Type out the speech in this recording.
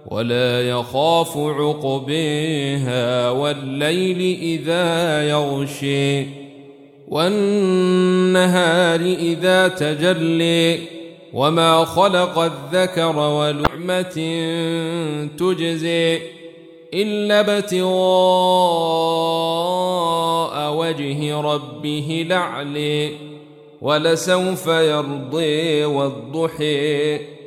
ولا يخاف عقبيها والليل إذا يغشي والنهار إذا تجلي وما خلق الذكر ولعمة تجزي إلا ابتغاء وجه ربه الأعلى ولسوف يرضي والضحى